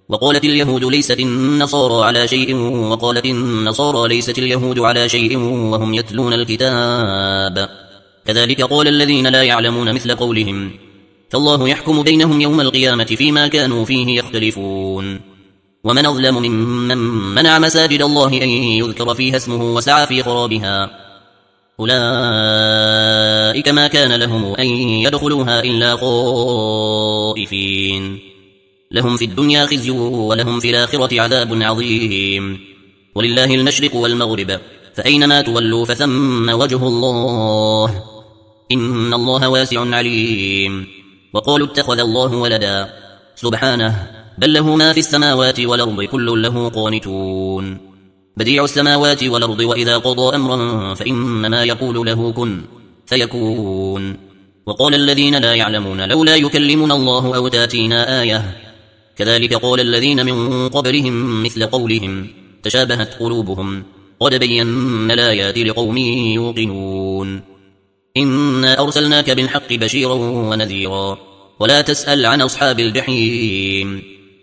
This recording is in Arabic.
وقالت اليهود ليست النصارى على شيء وقالت النصارى ليست اليهود على شيء وهم يتلون الكتاب كذلك قال الذين لا يعلمون مثل قولهم فالله يحكم بينهم يوم القيامة فيما كانوا فيه يختلفون ومن أظلم ممن منع مساجد الله أن يذكر فيها اسمه وسعى في خرابها أولئك ما كان لهم أن يدخلوها إلا خائفين لهم في الدنيا خزي ولهم في الآخرة عذاب عظيم ولله المشرق والمغرب فأينما تولوا فثم وجه الله إن الله واسع عليم وقالوا اتخذ الله ولدا سبحانه بل له ما في السماوات والأرض كل له قانتون بديع السماوات والأرض وإذا قضى أمرا فإنما يقول له كن فيكون وقال الذين لا يعلمون لولا يكلمنا الله أو تاتينا آية كذلك قال الذين من قبلهم مثل قولهم تشابهت قلوبهم قد بينا الآيات لقوم يوقنون إنا أرسلناك بالحق بشيرا ونذيرا ولا تسأل عن أصحاب الجحيم